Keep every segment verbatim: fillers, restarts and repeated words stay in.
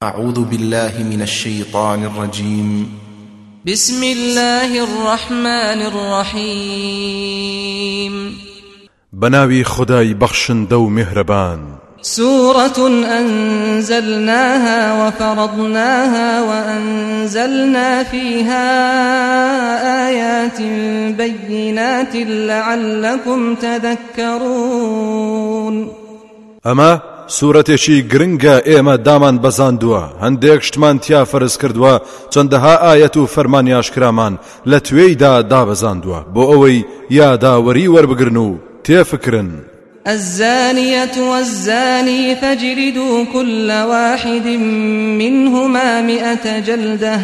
أعوذ بالله من الشيطان الرجيم. بسم الله الرحمن الرحيم. بناوي خداي بخشن دو مهربان. سورة أنزلناها وفرضناها وأنزلنا فيها آيات بينات لعلكم تذكرون. أما سورتێکی گرنگە ئێمە دامان بەزاندووە، هەندێک شتمان تیا فەرز کردووە، چەندەها ئایەت و فەرمانی ئاشکرامان لە توێیدا دابەزاندووە بۆ ئەوەی یاداوەری وەربگرن و تێفکرن. الزانية والزاني فاجلدوا كل واحد منهما مئة جلدة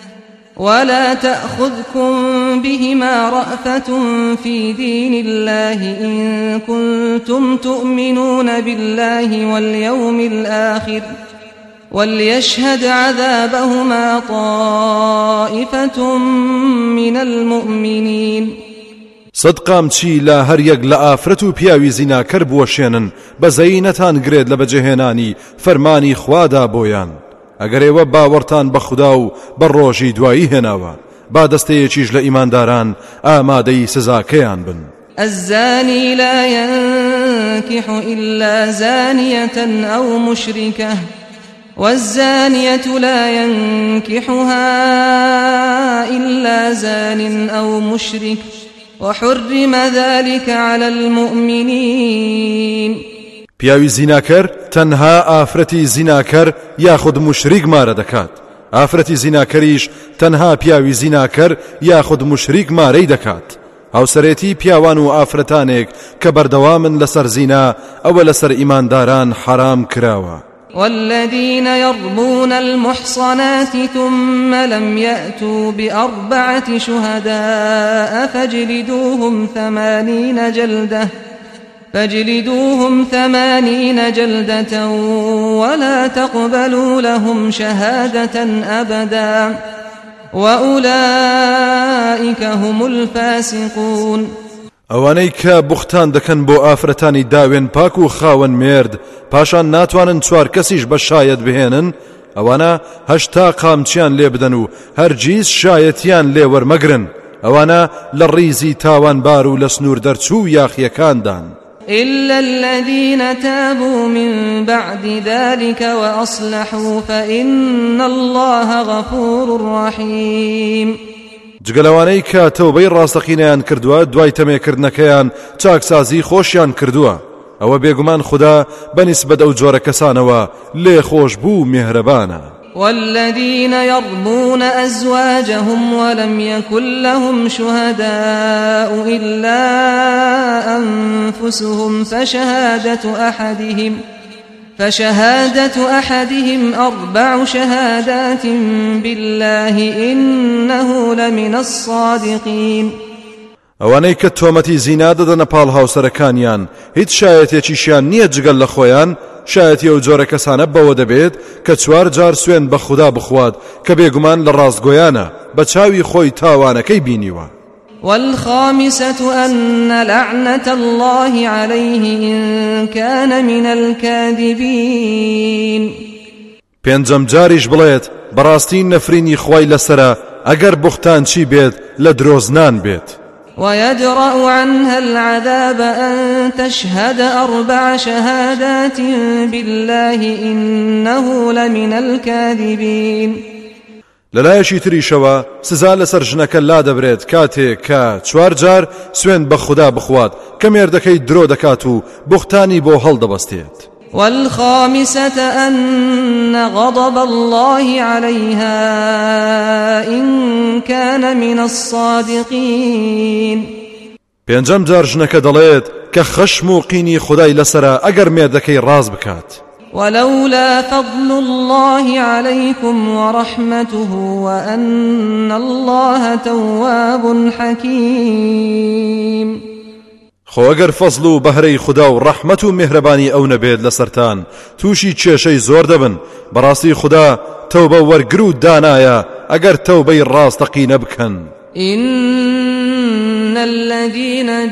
ولا تأخذكم بهما رأفة في دين الله إن كنتم تؤمنون بالله واليوم الآخر وليشهد عذابهما طائفة من المؤمنين. صدقام چی لا هەر یەک لە ئافرەت و پیاوی زیناکەر بوەشێنن بەزەیی نەتانگرێت لە بەجێهێنانی فەرمانی خوادا بۆیان. ئەگەر ئێوە باوەڕتان بە خودا و بە ڕۆژی دوایی هێناوە با دەستەیەکیش لە ئیمانداران ئامادەی سزاکەیان بن. الزاني لا ينكح إلا زانية أو مشركة والزانية لا ينكحها إلا زان أو مشرك وحرم ذلك على المؤمنين. پیاوی زیناکەر تەنها ئافرەتی زیناکەر یاخود مشریک مارە دەکات، ئافرەتی زیناکەریش تەنها پیاوی زیناکەر یاخود مشریک مارەی دەکات. هاوسەرێتی پیاوان و ئافرەتانێک کە بەردەوامن لەسەر زینا ئەوە لەسەر ئیمانداران حرام کراوە. والذين يرمون المحصنات ثم لم يأتوا بأربعة شهداء فاجلدوهم ثمانين جلدة فاجلدوهم ثمانين جلدة ولا تقبلوا لهم شهادة أبدا وأولئك هم الفاسقون. ئەوانەی کە بوختان دەکەن بۆ ئافرەتانی داوێن پاک و خاوەن مێرد پاشان ناتوانن چوار کەسیش بە شایەت بهێنن، ئەوانە هەشتا قامچیان لێ بدەن و هەرگیز شایەتیان لێ وەرمەگرن، ئەوانە لە ڕیزی تاوانبار و لە سنوور دەرچوو یاخیەکاندان. إلا الذين تابوا من بعد ذلك وأصلحوا فإن الله غفور رحيم. جگەلەوانەی کە تەوبەی ڕاستەقینەیان کردووە دوای تەمێکردنەکەیان چاکسازی خۆشیان کردووە، ئەوە بێگومان خوددا بەنسبەت ئەو جۆرە کەسانەوە لێ خۆش بوو میهرەبانە. والذين يرمون أزواجهم ولم يكن لهم شهداء إلا أنفسهم فشهادة أحدهم فشهادة أحدهم أربع شهادات بالله إنه لمن الصادقين. ئەوانەی کە تۆمەتی زینا دەدەنە پاڵ هاوسەرەکانیان هیچ شایەتێکیشیان نییە جگەل لە خۆیان، شایەتی ئەو جۆرە کەسانە بەوە دەبێت کە چوار جار سوێن بە خودا بخوات کە بێگومان لە ڕاستگۆیانە بە چاوی خۆی تاوانەکەی بینیوە. والخامسة أن لعنة الله عليه إن كان من الكاذبين. پێنجەم جاریش بڵێت بەڕاستی نەفرینی خوای لەسرە ئەگەر بوختان چی بێت لە درۆزنان بێت. ويدرأ عنها العذاب أن تشهد أربع شهادات بالله إنه لمن الكاذبين. لەلایەشی تریشەوە سزا لەسەر ژنەکە لا دەبرێت کاتێک کە چوار جار سوێن بە خودا بخوات کە مێردەکەی درۆ دەکات و بوختانی بۆ هەڵدەبەستێت. والخامسة أن غضب الله عليها إن كان من الصادقين. پێنجەم جار ژنەکە دەڵێت کە خەشم و قینی خودای لەسرە ئەگەر مێردەکەی ڕاست بکات. ولولا فضل الله عليكم ورحمته وأن الله تواب حكيم. خۆ ئەگەر فەزڵ و بەهرەی خودا و ڕەحمەت و میهرەبانی ئەو نەبێت لەسەرتان تووشی کێشەی زۆر دەبن. بەڕاستی خودا تەوبە وەرگر و دانایە ئەگەر تەوبەی ڕاستەقینە بکەن. إن الذين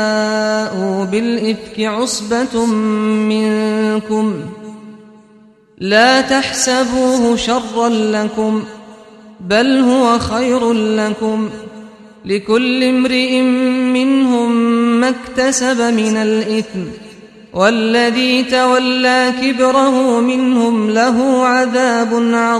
جاءوا بالإفك عصبة منكم لا تحسبوه شرا لكم بل هو خير لكم لكل امرئ منهم ما اكتسب من الإثم والذي تولى كبره منهم له عذاب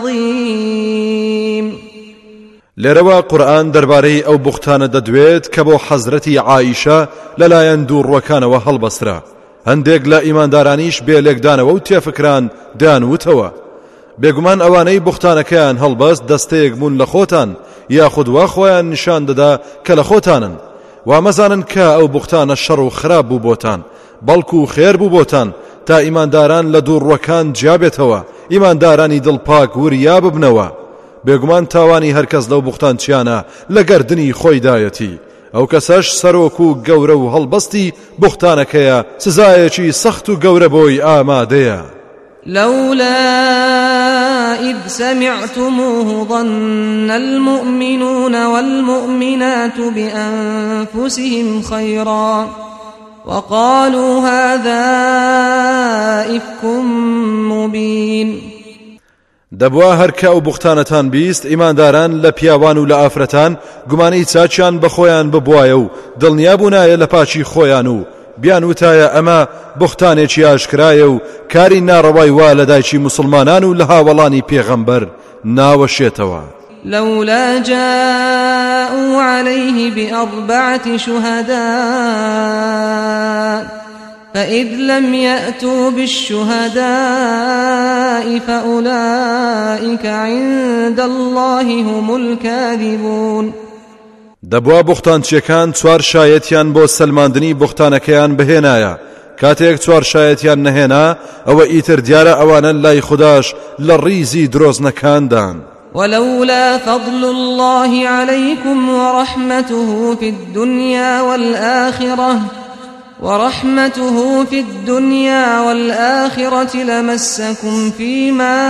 عظيم. لێرەوە قورئان دەربارەی ئەو بوختانە دەدوێت کە بۆ حەزرەتی عایشە لەلایەن دووڕوەکانەوە هەڵبەسترا. هەندێک لە ئیماندارانیش بێلێکدانەوە و تێفکران دەیانوتەوە بێگومان ئەوانەی بوختانەکەیان هەڵبەست دەستەیەک بوون لە خۆتان یاخود وا خۆیان نیشان دەدا کە لە خۆتانن. وا مەزانن کە ئەو بوختانە شەڕ و خراپ بوو بۆتان بەڵکو خێر بوو بۆتان تا ئیمانداران لە دووڕوەکان جیابێتەوە ئیماندارانی دڵپاک وریا ببنەوە. بێگومان تاوانی هەرکەس لەو بوختانچیانە لە گەردنی خۆیدایەتی ئەو کەسەش سەرۆک و گەورە و هەڵبەستی بوختانەکەیە سزایەکی سەخت و گەورە بۆی ئامادەیە. لولا إذ سمعتموه ظن المؤمنون والمؤمنات بأنفسهم خيرا وقالوا هذا إفك مبين. دەبوا هەرکە ئەو بوختانەتان بیست ئیمانداران لە پیاوان و لە ئافرەتان گومانەی چاچیان بە خۆیان ببوایە و دڵنیا بوونایە لە پاچی خۆیان و بیان وتایە ئەمە بوختانێکی ئاشکرایە و کاری ناڕەوای وا لە دایکی موسڵمانان و لە هاوڵانی پێغەمبەر ناوەشێتەوە. لولا جاءوا عليه بأربعة شهداء فإذ لم يأتوا بالشهداء فأولئك عند الله هم الكاذبون. دەبوا بوختانچیەکان چوار شایەتیان بۆ سەلماندنی بوختانەکەیان بهێنایە کاتێک چوار شایەتیان نەهێنا ئەوە ئیتر دیارە ئەوانە لای خوداش لە ڕیزی درۆزنەکاندان. ولولا فضل الله عليكم ورحمته في الدنيا والآخرة ورحمته في الدنيا والآخرة لمسكم فيما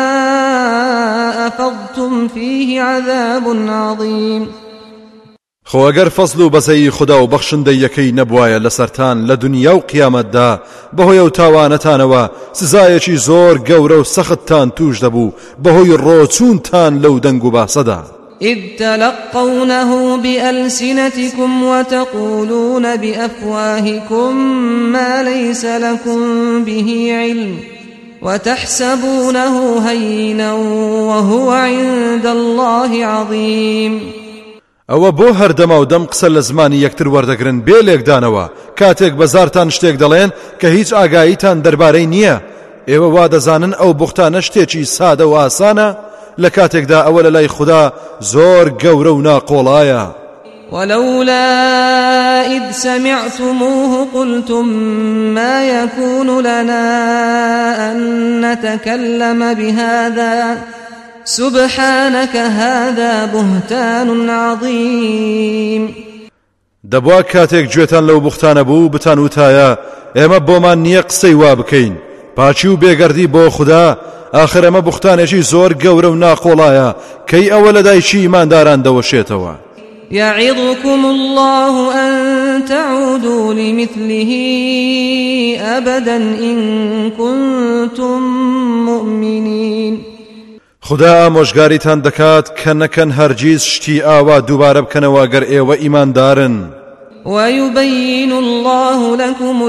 أفضتم فيه عذاب عظيم. خۆ ئەگەر فەزل و بەزەی خوددا و بەخشندەیەکەی نەبوایە لەسەرتان لە دنیا و قیامەتدا بەهۆی ئەو تاوانەتانەوە سزایەکی زۆر گەورە و سەختتان توش دەبوو بەهۆی ڕۆچوونتان لەو دەنگ و باسەدا. إذ تلقونه بألسنتكم وتقولون بأفواهكم ما ليس لكم به علم وتحسبونه هينا وهو عند الله عظيم. ئەوە بۆ هەردەما و دەم قسە لە زمانی یەکتر وەردەگرن بێلێکدانەوە کاتێک بەزارتان شتێک دەڵێن کە هیچ ئاگاییتان دەربارەی نییە. ئێوە وا دەزانن ئەو بوختانە شتێکی سادە و ئاسانە لە کاتێکدا ئەوە لە لای خوددا زۆر گەورە و ناقۆڵایە. ولولا إذ سمعتموه قلتم ما يكون لنا أن نتكلم بهذا سبحانك هذا بهتان عظيم. دەبوا کاتێک گوێتان لەو بوختانە بوو بتان وتایە ئێمە بۆمان نییە قسەی وا بکەین پاچی و بێگەردی بۆ خوددا ئاخر ئەمە بوختانێکی زۆر گەورە و ناقۆڵایە کەی ئەوە لە دایکی ئیمانداران دەوەشێتەوە. يعظكم الله أن تعودوا لمثله أبدا إن كنتم مؤمنين. خدا ئامۆژگاریتان دەکات کە نەکەن هەرگیز شتی ئاوا دووبارە بکەنەوە گەر ئێوە ئیماندارن. ويبين الله لكم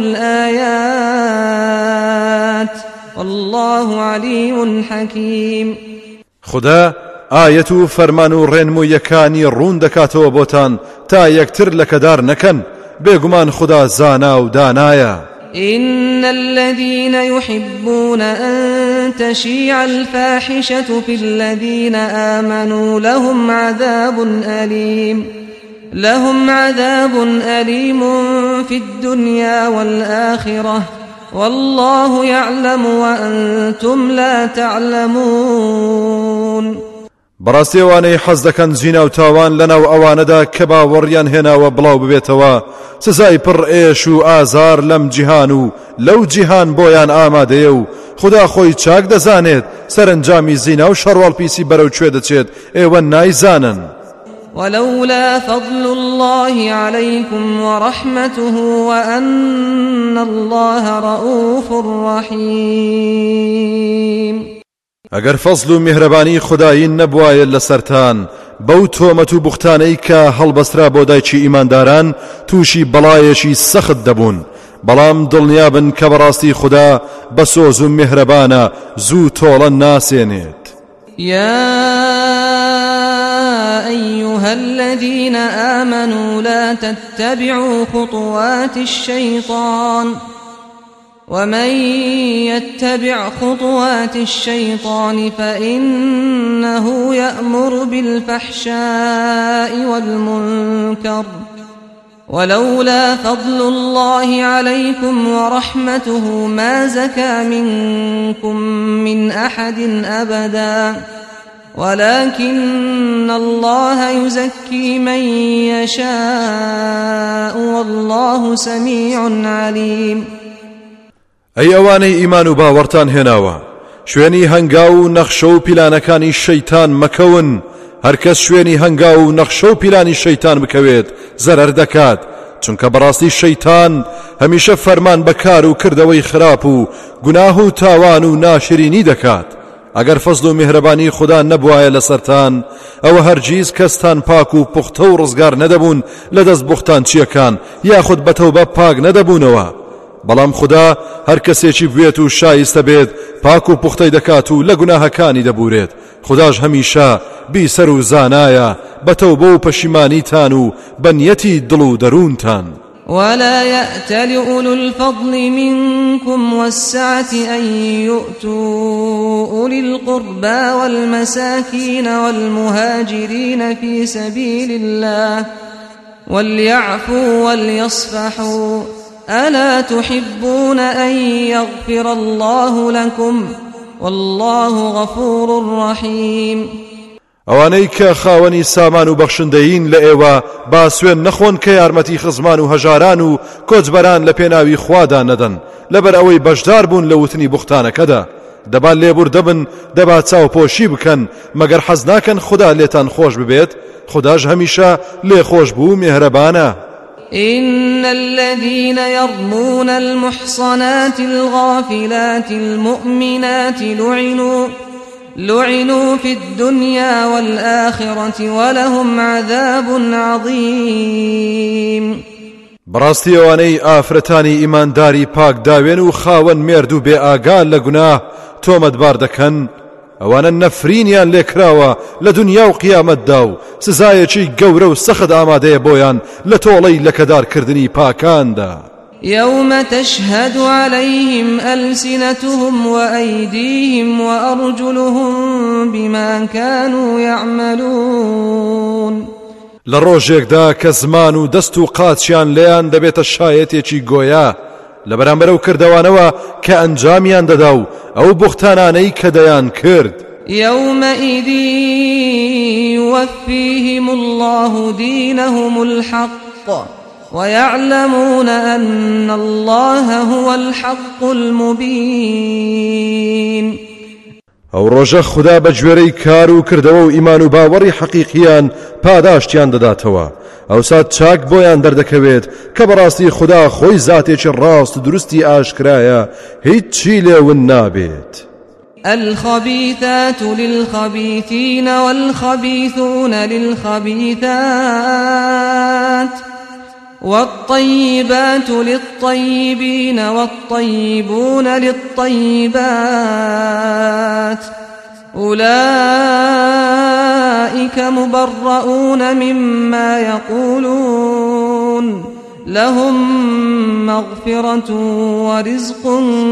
الآيات والله عليم حكيم. خدا ئاەت و فەرمان و ڕێنموویەکانی ڕوون دەکاتەوە بۆتان تا یەکتر لەکەدار نەکەن بێگومان خدا زانا و دانایە. إن الذين يحبون أن تشيع الفاحشة في الذين آمنوا لهم عذاب أليم لهم عذاب أليم في الدنيا والآخرة والله يعلم وأنتم لا تعلمون. بەڕاستیەوانەی حەز دەکەن زینا و تاوان لەناو ئەوانەدا کە باوەڕیان هێناوە بڵاو ببێتەوە سزای پڕ ئێش و ئازار لەم جیهان و لەو جیهان بۆیان ئامادەیە و خدا خۆی چاک دەزانێت سەرنجامی زینا و شەڕواڵپیسی بەرەو کوێ دەچێت ئێوە نایزانن. ولولا فضل الله عليكم ورحمته وأن الله رؤوف رحيم. ئەگەر فەزل و میهرەبانی خودایی نەبوایە لەسەرتان بەو تۆمەت و بوختانەی کە هەڵبەسترا بۆ دایکی ئیمانداران تووشی بەڵایەکی سەخت دەبوون، بەڵام دڵنیابن کە بەڕاستی خوددا بە سۆز و میهرەبانە زوو تۆڵە ناسێنێت. يا أيها الذين آمنوا لا تتبعوا خطوات الشيطان ومن يتبع خطوات الشيطان فإنه يأمر بالفحشاء والمنكر ولولا فضل الله عليكم ورحمته ما زكى منكم من أحد أبدا ولكن الله يزكي من يشاء والله سميع عليم. ئەی ئەوانەی ئیمان و باوەڕتان هێناوە، شوێنی هەنگاو و نەخشە و پیلانەکانی شەیتان مەکەون. هەرکەس شوێنی هەنگاو و نەخشە و پیلانی شەیتان بکەوێت زەرەر دەکات، چونکە بەڕاستی شەیتان هەمیشە فەرمان بەکار و کردەوەی خراپ و گوناه و تاوان و ناشرینی دەکات. ئەگەر فەزل و میهرەبانی خوددا نەبوایە لەسەرتان، ئەوە هەرگیز کەستان پاک و پوختە و ڕزگار نەدەبوون لە دەست بوختان چیەکان یاخود بەتەوبە پاک نەدەبوونەوە. بەڵام خوددا هەر کەسێکی بوێت و شایستە بێت پاک و پوختەی دەکات و لە گوناهەکانی دەبورێت. خودداش هەمیشە بیسەر و زانایە بەتەوبە و پەشیمانیتان و بەنیەتی دڵ و دەروونتان. ولا يأتل أولو الفضل منكم والسعة أن يؤتوا أولي القربى والمساكين والمهاجرين في سبيل الله وليعفوا وليصفحوا ألا تحبون أن يغفر الله لكم والله غفور رحيم. ئەوانەی کە خاوەنی سامان و بەخشندەین لە ئێوە با سوێن نەخۆن کە یارمەتی خزمان و هەژاران و کۆچبەران لە پێناوی خوادا نەدەن لەبەر ئەوەی بەشدار بوون لە وتنی بوختانەکەدا. دەبا لێبور دەبن، دەبا چاوپۆشی بکەن، مەگەر حەز ناکەن خوددا لێتان خۆش ببێت. خودداش هەمیشە لێ خۆش بوو میهرەبانە. إن الذين يرمون المحصنات الغافلات المؤمنات لعنوا لعنوا في الدنيا والآخرة ولهم عذاب عظيم. بەڕاستی ئەوانەی ئافرەتانی ئیمانداری پاک داوێن و خاوەن مێرد و بێ ئاگال لە گوناه تۆمەتبار دەکەن، ئەوانە نەفرینیان لێکراوە لە دنیا و قیامەتدا و سزایەکی گەورە و سەخت ئامادەیە بۆیان لە تۆڵەی لەکەدارکردنی پاکاندا. يوم تشهد عليهم ألسنتهم وأيديهم وأرجلهم بما كانوا يعملون. لروجێکدا کە زمان و دەست و قاچیان لێیان دەبێتە شایەتێکی گۆیا لە بەرامبەر ئەو کردەوانەوە کە ئەنجامیان دەدا و ئەو بوختانانەی کە دەیان کرد. يومئذ يوفيهم الله دينهم الحق ويعلمون أن الله هو الحق المبين. ئەو ڕۆژە خوددا بە گوێرەی کار و کردەوە و ئیمان و باوەڕی حەقیقیان پاداشتیان دەداتەوە. ئەوسا چاک بۆیان دەردەکەوێت کە بەڕاستی خوددا خۆی زاتێکی ڕاست و دروستی ئاشکرایە، هیچ چی لێون نابێت. الخبيثات للخبيثين والخبيثون للخبيثات والطيبات للطيبين والطيبون للطيبات أولئك مبرؤون مما يقولون لهم مغفرة ورزق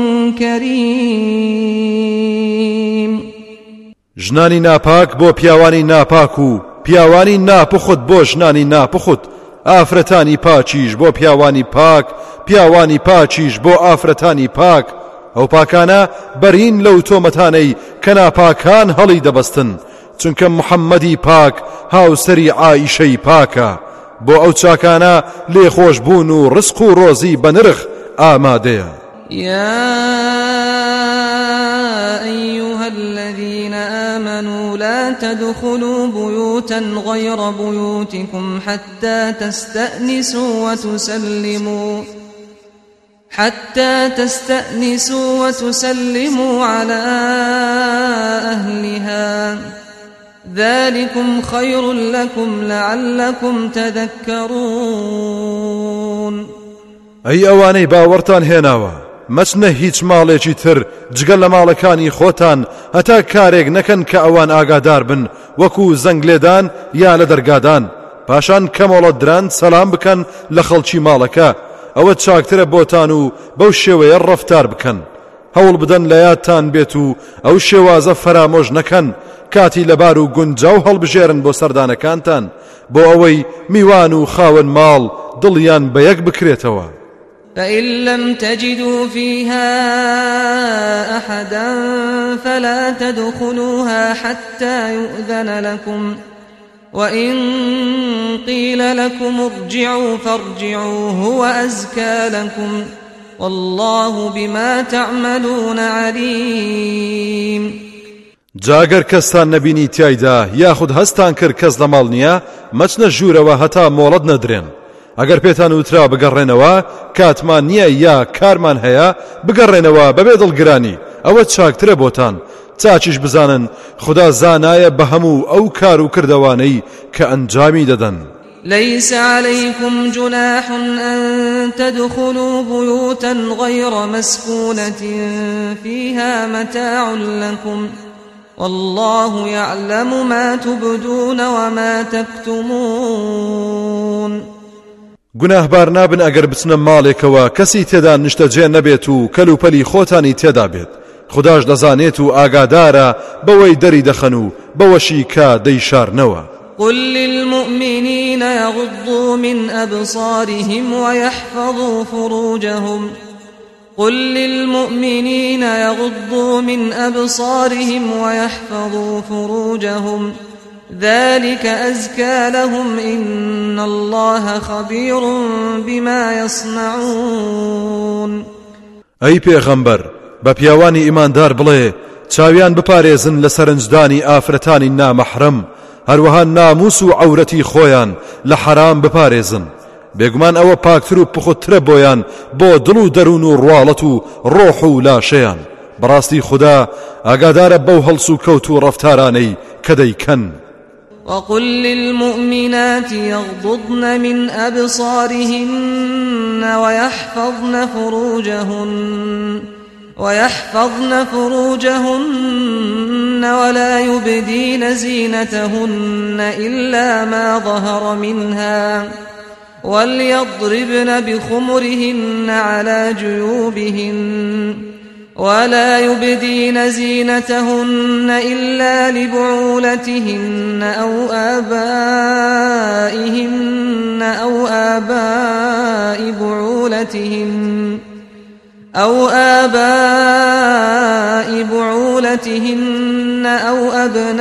كريم. ژنانی ناپاک بۆ پیاوانی ناپاک و پیاوانی ناپخت بۆ ژنانی ناپخت، ئافرەتانی پاچیش بۆ پیاوانی پاک، پیاوانی پاچیش بۆ ئافرەتانی پاک. ئەو پاکانە بەرین لەو تۆمەتانەی کە ناپاکان هەڵی دەبەستن، چونکە محەممەدی پاک هاوسەری عائیشەی پاکە. بۆ ئەو چاکانە لێخۆش بوون و ڕزق و ڕۆزی بە نرخ ئامادەیە. يا أيها الذين آمنوا لا تدخلوا بيوتا غير بيوتكم حتى تستأنسوا وتسلموا حتى تستأنسوا وتسلموا على أهلها ذلكم خير لكم لعلكم تذكرون. أي أواني باورتان هێناوە مەچنە هیچ ماڵێکی تر جگەل لە ماڵەکانی خۆتان هەتا کارێک نەکەن کە ئەوان ئاگادار بن وەکو زەنگ لێدان یا لە دەرگادان پاشان کەمەڵە دران سەلام بکەن لە خەڵکی ماڵەکە ئەوە چاکترە بۆتان و بەو شێوەیە ڕەفتار بکەن هەوڵ بدەن لە یادتان بێت و ئەو شێوازە فەرامۆژ نەکەن کاتی لەبار و گونجاو هەڵبژێرن بۆ سەردانەکانتان بۆ ئەوەی میوان و خاوەن ماڵ دڵیان بە یەک بکرێتەوە. فإن لم تجدوا فيها أحدا فلا تدخلوها حتى يؤذن لكم وإن قيل لكم ارجعوا فارجعوا هو أزكى لكم والله بما تعملون عليم. جاگەر کەستان نەبینی تیایدا یاخود هەستان کرد کەس لە ماڵ نییە مەچنە ژوورەوە هەتا مۆڵەت نەدرێن. ئەگەر پێتان وترا بگەڕێنەوە کاتمان نییە یا کارمان هەیە بگەڕێنەوە بەبێ دڵگرانی ئەوە چاکترە بۆتان چاچیش بزانن خدا زانایە بە هەموو ئەو کار و کردەوانەی کە ئەنجامی دەدەن. ليس عليكم جناح أن تدخلوا بيوتا غير مسكونة فيها متاع لكم والله يعلم ما تبدون وما تكتمون. گوناهبار نابن ئەگەر بچنە ماڵێکەوە کەسی تێدا نیشتەجێ نەبێت و کەلوپەلی خۆتانی تێدا بێت خداش دەزانێت و ئاگادارە بەوەی دەری دەخەن و بەوەشی کە دەیشارنەوە. قل للمؤمنين يغضوا من أبصارهم ويحفظوا فروجهم قل للمؤمنين يغضوا من أبصارهم ويحفظوا فروجهم ذلك أزكى لهم إن الله خبير بما يصنعون. أي پیغمبر بە پیاوانی ئیماندار بڵێ چاویان بپارێزن لە سەرنجدانی ئافرەتانی نامەحرەم هەروەها ناموس و عەورەتی خۆیان لە حەرام بپارێزن بێگومان ئەوە پاکتر و پخوترە بۆیان بۆ دڵ و دەروون و ڕواڵەت و ڕۆح و لاشەیان بەڕاستی خوددا ئاگادارە بەو هەڵس و کەوت و ڕەفتارانەی کە دەیکەن. وقل للمؤمنات يغضضن من أبصارهن ويحفظن فروجهن ويحفظن فروجهن ولا يبدين زينتهن إلا ما ظهر منها وليضربن بخمرهن على جيوبهن ولا يبدين زينتهن إلا لبعولتهن أو آبائهن أو آباء بعولتهن أو آباء بعولتهن أو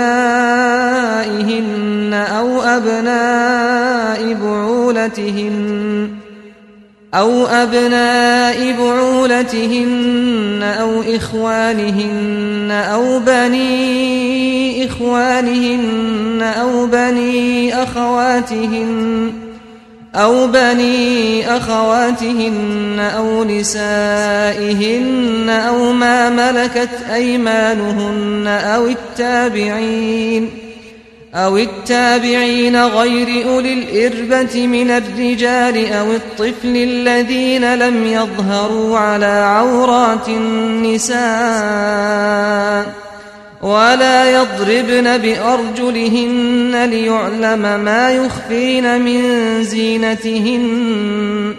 أبنائهن أو أبناء بعولتهن أو أبناء بعولتهن أو إخوانهن أو بني إخوانهن أو بني أخواتهن أو بني أخواتهن أو نسائهن أو ما ملكت أيمانهن أو التابعين أو التابعين غير أولي الإربة من الرجال أو الطفل الذين لم يظهروا على عورات النساء ولا يضربن بأرجلهن ليعلم ما يخفين من زينتهن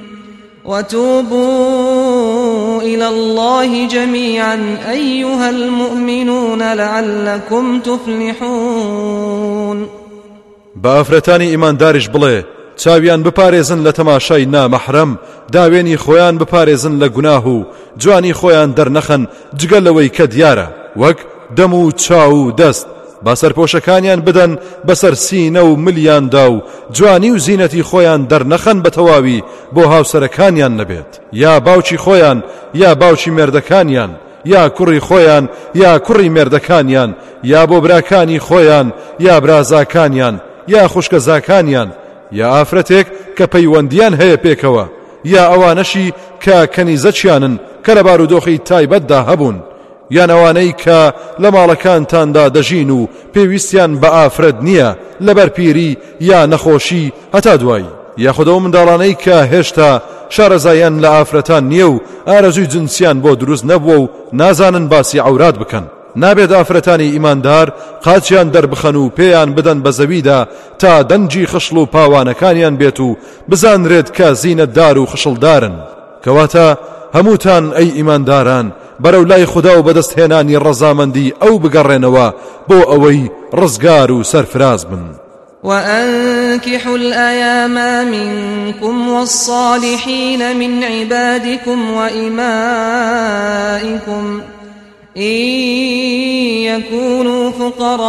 وتوبوا إلى الله جميعا أيها المؤمنون لعلكم تفلحون. بافرتانی ئیمانداریش بڵێ چاویان بپارێزن لە تەماشای نامەحرەم داوێنی خۆیان بپارێزن لە گوناه و جوانی خۆیان دەرنەخەن جگە لەوەی کە دیارە وەک دەم و چاو و دەست با سەرپۆشەکانیان بدەن بەسەر سینە و ملیاندا و جوانی و زینەتی خۆیان دەرنەخەن بە تەواوی بۆ هاوسەرەکانیان نەبێت یا باوکی خۆیان یا باوکی مێردەکانیان یا کوڕی خۆیان یا کوڕی مێردەکانیان یا بۆ براکانی خۆیان یا برازاکانیان یا خوشکەزاکانیان یا ئافرەتێک کە پەیوەندیان هەیە پێکەوە یا ئەوانەشی کە کەنیزەچیانن کە لە بارودۆخی تایبەتدا هەبوون، یان ئەوانەی کە لە ماڵەکانتاندا دەژین و پێویستیان بە ئافرەت نییە لەبەر پیری یا نەخۆشی هەتا دوایی، یاخودەوە منداڵانەی کە هێشتا شارەزایان لە ئافرەتان نییە و ئارەزوی جنسیان بۆ دروست نەبووە و نازانن باسی عەورات بکەن. نابێت ئافرەتانی ئیماندار قاچیان دەربخەن و پێیان بدەن بە زەویدا تا دەنجی خشڵ و پاوانەکانیان بێت و بزانرێت کە زینەتدار و خشڵدارن. کەواتە هەمووتان ئەی ئیمانداران بەرەو لای خوددا و بەدەستهێنانی ڕەزامەندی ئەو بگەڕێنەوە بۆ ئەوەی ڕزگار و سەرفراز بن. وأنكحوا الأيام منكم والصالحين من عبادكم وإمائكم إن يكونوا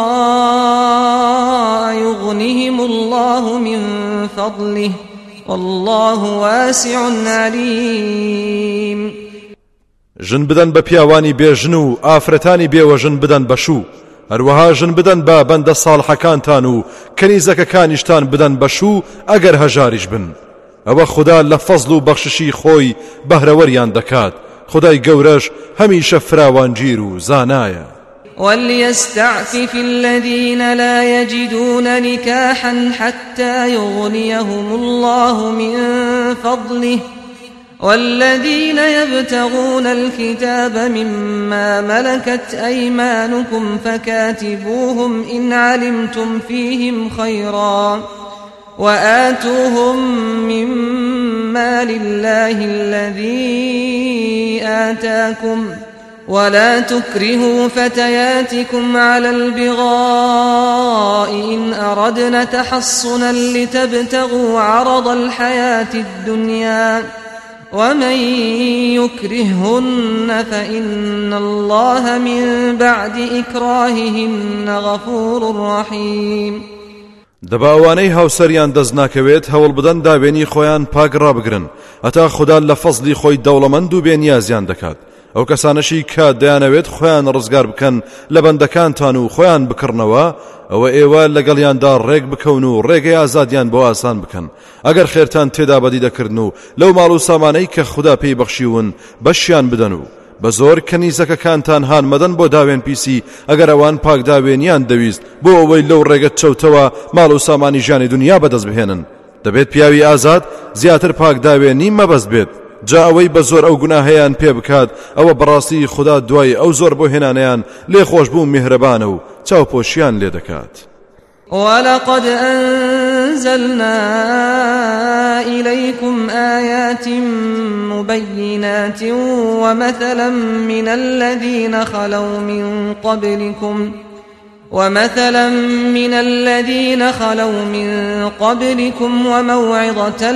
فقراء يغنهم الله من فضله والله واسع عليم. ژن بدەن بە پیاوانی بێژن و ئافرەتانی بێوەژن بدەن بەشوو، هەروەها ژن بدەن بە بەندە ساڵحەکانتان و کەنیزەکەکانیشتان بدەن بەشوو ئەگەر هەژاریش بن. ئەوە خوددا لە فەزڵ و بەخششی خۆی بەهرەوەریان دەکات. خدای گەورەش هەمیشە فراوانگیر و زانایە. وليستعفف الذين لا يجدون نكاحا حتى يغنيهم الله من فضله والذين يبتغون الكتاب مما ملكت أيمانكم فكاتبوهم إن علمتم فيهم خيرا وآتوهم مما لله الذي آتاكم ولا تكرهوا فتياتكم على البغاء إن أردنا تحصنا لتبتغوا عرض الحياة الدنيا ومن يكرههن فإن الله من بعد إكراههن غفور رحيم. دەباوانەی هاوسەریان دەست ناکەوێت هەوڵ بدەن داوێنی خۆیان پاک ڕابگرن هەتا خوددا لە فەزلی خۆی دەوڵەمەند و بێنیازیان دەکات. ئەو کەسانەشی کە دەیانەوێت خۆیان ڕزگار بکەن لە بەندەکانتان و خۆیان بکڕنەوە، ئەوە ئێوە لەگەڵیاندا ڕێک بکەون و ڕێگەی ئازادیان بۆ ئاسان بکەن. ئەگەر خێرتان تێدا بەدی دەکردن و لەو ماڵ و سامانەی کە خوددا پێی بەخشیون بەشیان بدەن و بە زۆر کەنیزەکەکانتان هان مەدەن بۆ داوێن پیسی ئەگەر ئەوان پاک داوێنیان دەویست بۆ ئەوەی لەو ڕێگەت چەوتەوە ماڵ و سامانی ژیانی دنیا بەدەست بهێنن. دەبێت پیاوی ئازاد زیاتر پاک داوێنی مەبەست بێت، جا ئەوەی بە زۆر ئەو گوناهەیان پێ بکات ئەوە بەڕاستی خوددا دوای ئەو زۆر بۆ هێنانیان لێ خۆشبوو میهرەبانە و چاوپۆشیان لێ دەکات. ولقد أنزلنا إليكم آيات مبينات ومثلا من الذين خلوا من قبلكم ومثلا من الذين خلوا من قبلكم وموعظة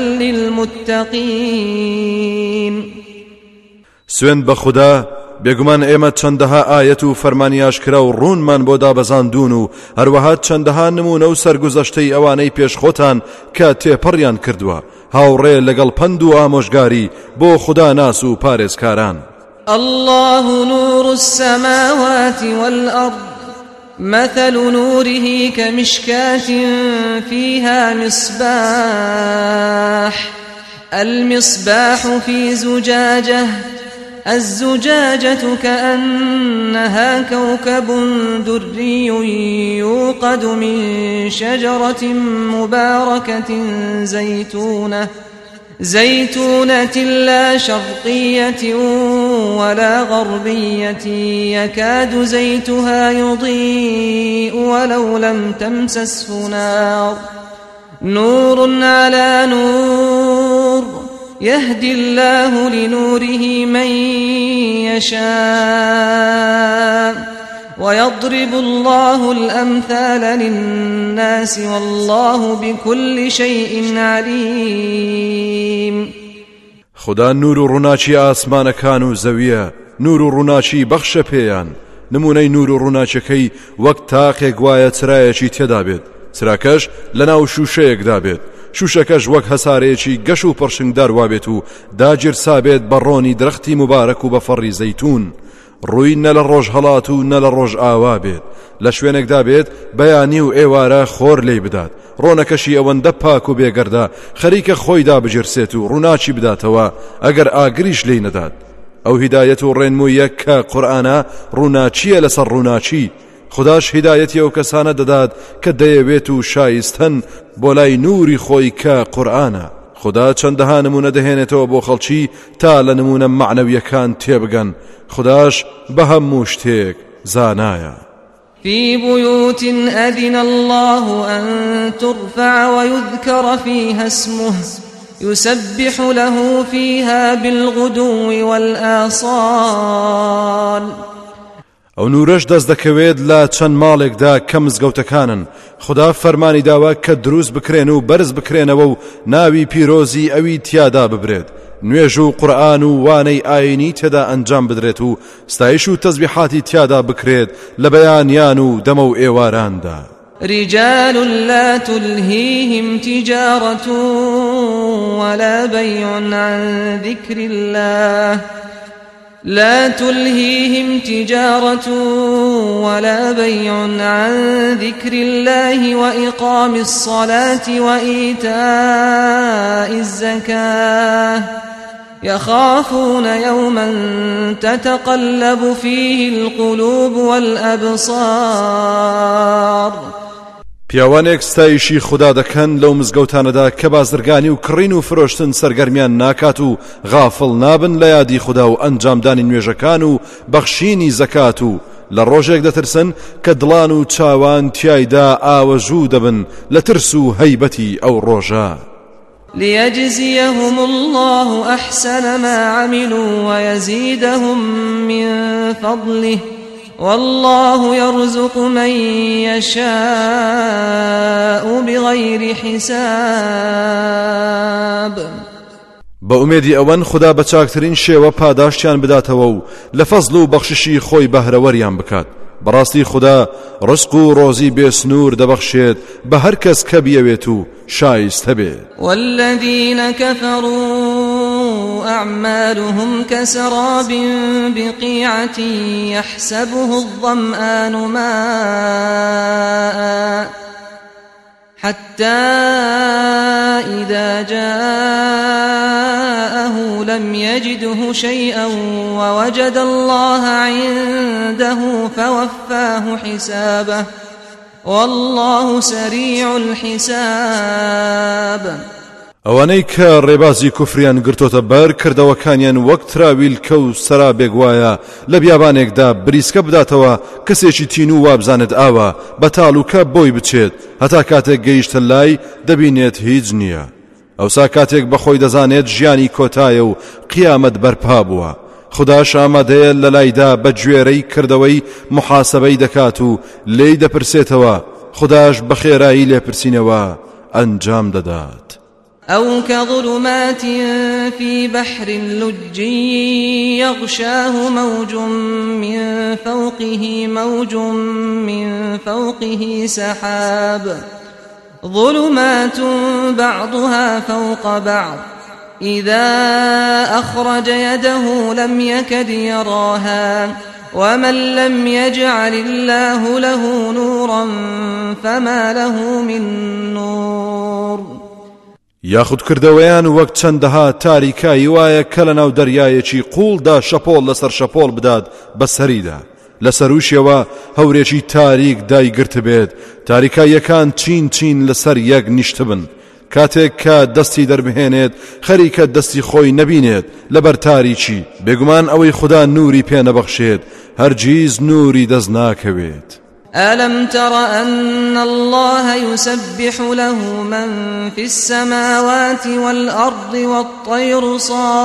للمتقين. سوێن بە خوددا بێگومان ئێمە چەندەها ئاەت و فەرمانی ئاشکرا و ڕوونمان بۆ دابەزاندون و هەروەها چەندەها نمونە و سەرگوزەشتەی ئەوانەی پێشخۆتان کە تێپەڕیان کردووە هاوڕێ لەگەڵ پند و ئامۆژگاری بۆ خوددا ناس و پارێزکاران. الله نور السماوات والأرض مثل نوره كمشكاة فيها مصباح المصباح في زجاجة الزجاجة كأنها كوكب دري يوقد من شجرة مباركة زيتونة زيتونة لا شرقية ولا غربية يكاد زيتها يضيء ولو لم تمسسه نار نور على نور يهدي الله لنوره من يشاء ويضرب الله الأمثال للناس والله بكل شيء عليم. خدا نور و ڕووناچی ئاسمانەکان و زەویە، نور و ڕووناچی بەخشە پێیان. نمونەی نور و ڕووناچەکەی وەک تاقێک وایە چرایەکی تێدا بێت، چراکەش لەناو شوشەیەکدا بێت، شوشەکەش وەک هەسارەیەکی گەش و پڕشنگدار وابێت و داگیرسا بێت بە ڕۆنی درەختی مبارەک و بە فەڕی زەیتون. ڕووی نە لە ڕۆژ هەڵات و نە لە ڕۆژ ئاوا بێت لە شوێنێکدا بێت بەیانی و ئێوارە خۆر لێی بدات ڕۆنەکەشی ئەوەندە پاک و بێگەردە خەریکە خۆی دابژێرسێت و ڕووناچی بداتەوە ئەگەر ئاگریش لێی نەدات ئەو هیدایەت و ڕێنموویە کە قورئانە ڕووناچیە لەسەر ڕووناچی خداش هیدایەتی ئەو کەسانە دەدات کە دەیەوێت و شایستن بۆ لای نوری خۆی کە قورئانە خدا چەندەها نمونە دەهێنێتەوە بۆ خەڵکی تا لە نمونە معنەویەکان تێبگەن خداش بە هەموو شتێک زانایە في بيوت أذن الله أن ترفع ويذكر فيها اسمه يسبح له فيها بالغدو والآصال ئەو نورەش دەست دەکەوێت لە چەند ماڵێکدا کە مزگەوتەکانن خدا فەرمانی داوە کە دروست بکرێن و بەرز بکرێنەوە و ناوی پیرۆزی ئەوی تیادا ببرێت نوێژ و قورئان و وانەی ئاینی تێدا ئەنجام بدرێت و ستایش و تەسبیحاتی تیادا بکرێت لە بەیانیان و دەمە و ئێواراندا رجال لا تلهيهم تجارة ولا بيع عن ذكر الله لا تلهيهم تجارة ولا بيع عن ذكر الله وإقام الصلاة وإيتاء الزكاة يخافون يوما تتقلب فيه القلوب والأبصار پیاوانێک ستایشی خدا دەکەن لەو مزگەوتانەدا کە بازرگانی و کڕین و فرۆشتن سەرگەرمیان ناکات و غافڵ نابن لە یادی خدا و ئەنجامدانی نوێژەکان و بەخشینی زەکات و لە ڕۆژێک دەترسن کە دڵان و چاوان تیایدا ئاوەژوو دەبن لە ترس و هەیبەتی ئەو ڕۆژە ليجزيهم الله أحسن ما عملوا ويزيدهم من فضله والله يرزق من يشاء بغير حساب بأميدي أوان خدا بچاكترين شيوة پاداشتيان بداتەوە و لە فەزل و بەخششی خۆی بەهرەوەریان بکات بەڕاستی خدا ڕزق و ڕۆزی بێسنوور دەبەخشێت بە هەر کەس کە بیەوێت و شایستە بێت والذين كفروا أعمالهم كسراب بقيعة يحسبه الظمآن ماء حتى إذا جاءه لم يجده شيئا ووجد الله عنده فوفاه حسابه والله سريع الحساب ئەوانەی کە ڕێبازی کوفریان گرتۆتە بەر کردەوەکانیان وەک تراویل کە و سەرابێک وایە لە بیابانێکدا بریسکە بداتەوە کەسێکی تین و وابزانت ئاوە بەتاڵوکە بۆی بچێت هەتا کاتێک گەیشتە لای دەبینێت هیچ نییە ئەوسا کاتێک بەخۆی دەزانێت ژیانی کۆتایە و قیامەت بەرپا بووە خداش ئامادەیە لە لایدا بە گوێرەی کردەوەی محاسەبەی دەکات و لێی دەپرسێتەوە خداش بە خێرایی لێپرسینەوە ئەنجام دەدات أو كظلمات في بحر لجي يغشاه موج من فوقه موج من فوقه سحاب ظلمات بعضها فوق بعض إذا أخرج يده لم يكد يراها ومن لم يجعل الله له نورا فما له من نور یاخود کردەوەیان وەک چەندەها تاریکایی وایە کە لە ناو دەریایەکی قوڵدا شەپۆڵ لەسەر شەپۆڵ بدات بەسەریدا لەسەر وشیەوە هەورێکی تاریک دایگرت بێت تاریکاییەکان چین چین لەسەر یەک نیشت بن کاتێک کە دەستی دەربهێنێت خەریکە دەستی خۆی نەبینێت لەبەر تاریکی بێگومان ئەوەی خدا نوری پێ نەبەخشێت هەرگیز نوری دەست ناکەوێت ألم تر أن الله يسبح له من في السماوات والأرض والطير